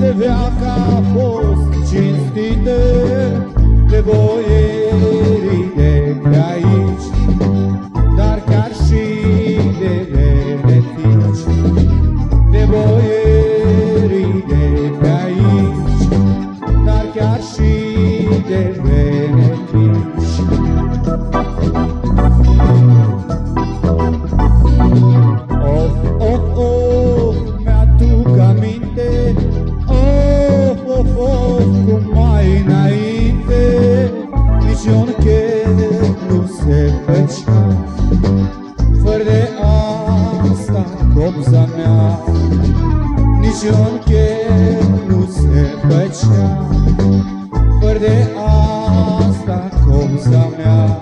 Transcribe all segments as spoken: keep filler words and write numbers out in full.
de veac a fost cinstită de boierii de pe aici, dar chiar și de venetici, de boierii de pe aici, dar chiar și de venetici. Of, of, of, mi-aduc aminte, of, of, of, cum mai înainte nici un chet nu se făcea, fără de asta copza mea, nici un chet nu se făcea, fără de asta copza mea.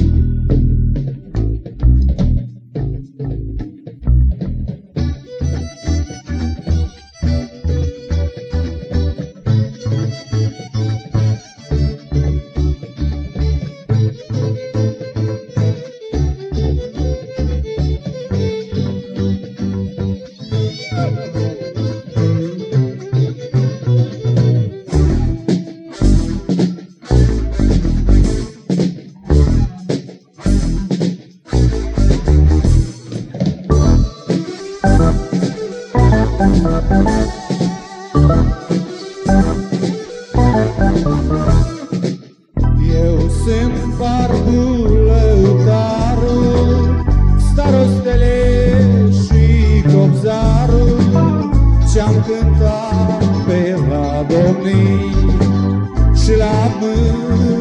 Eu sunt barbul lăutarul, starostele și copzarul, ce-am cântat pe la domnii și la mâini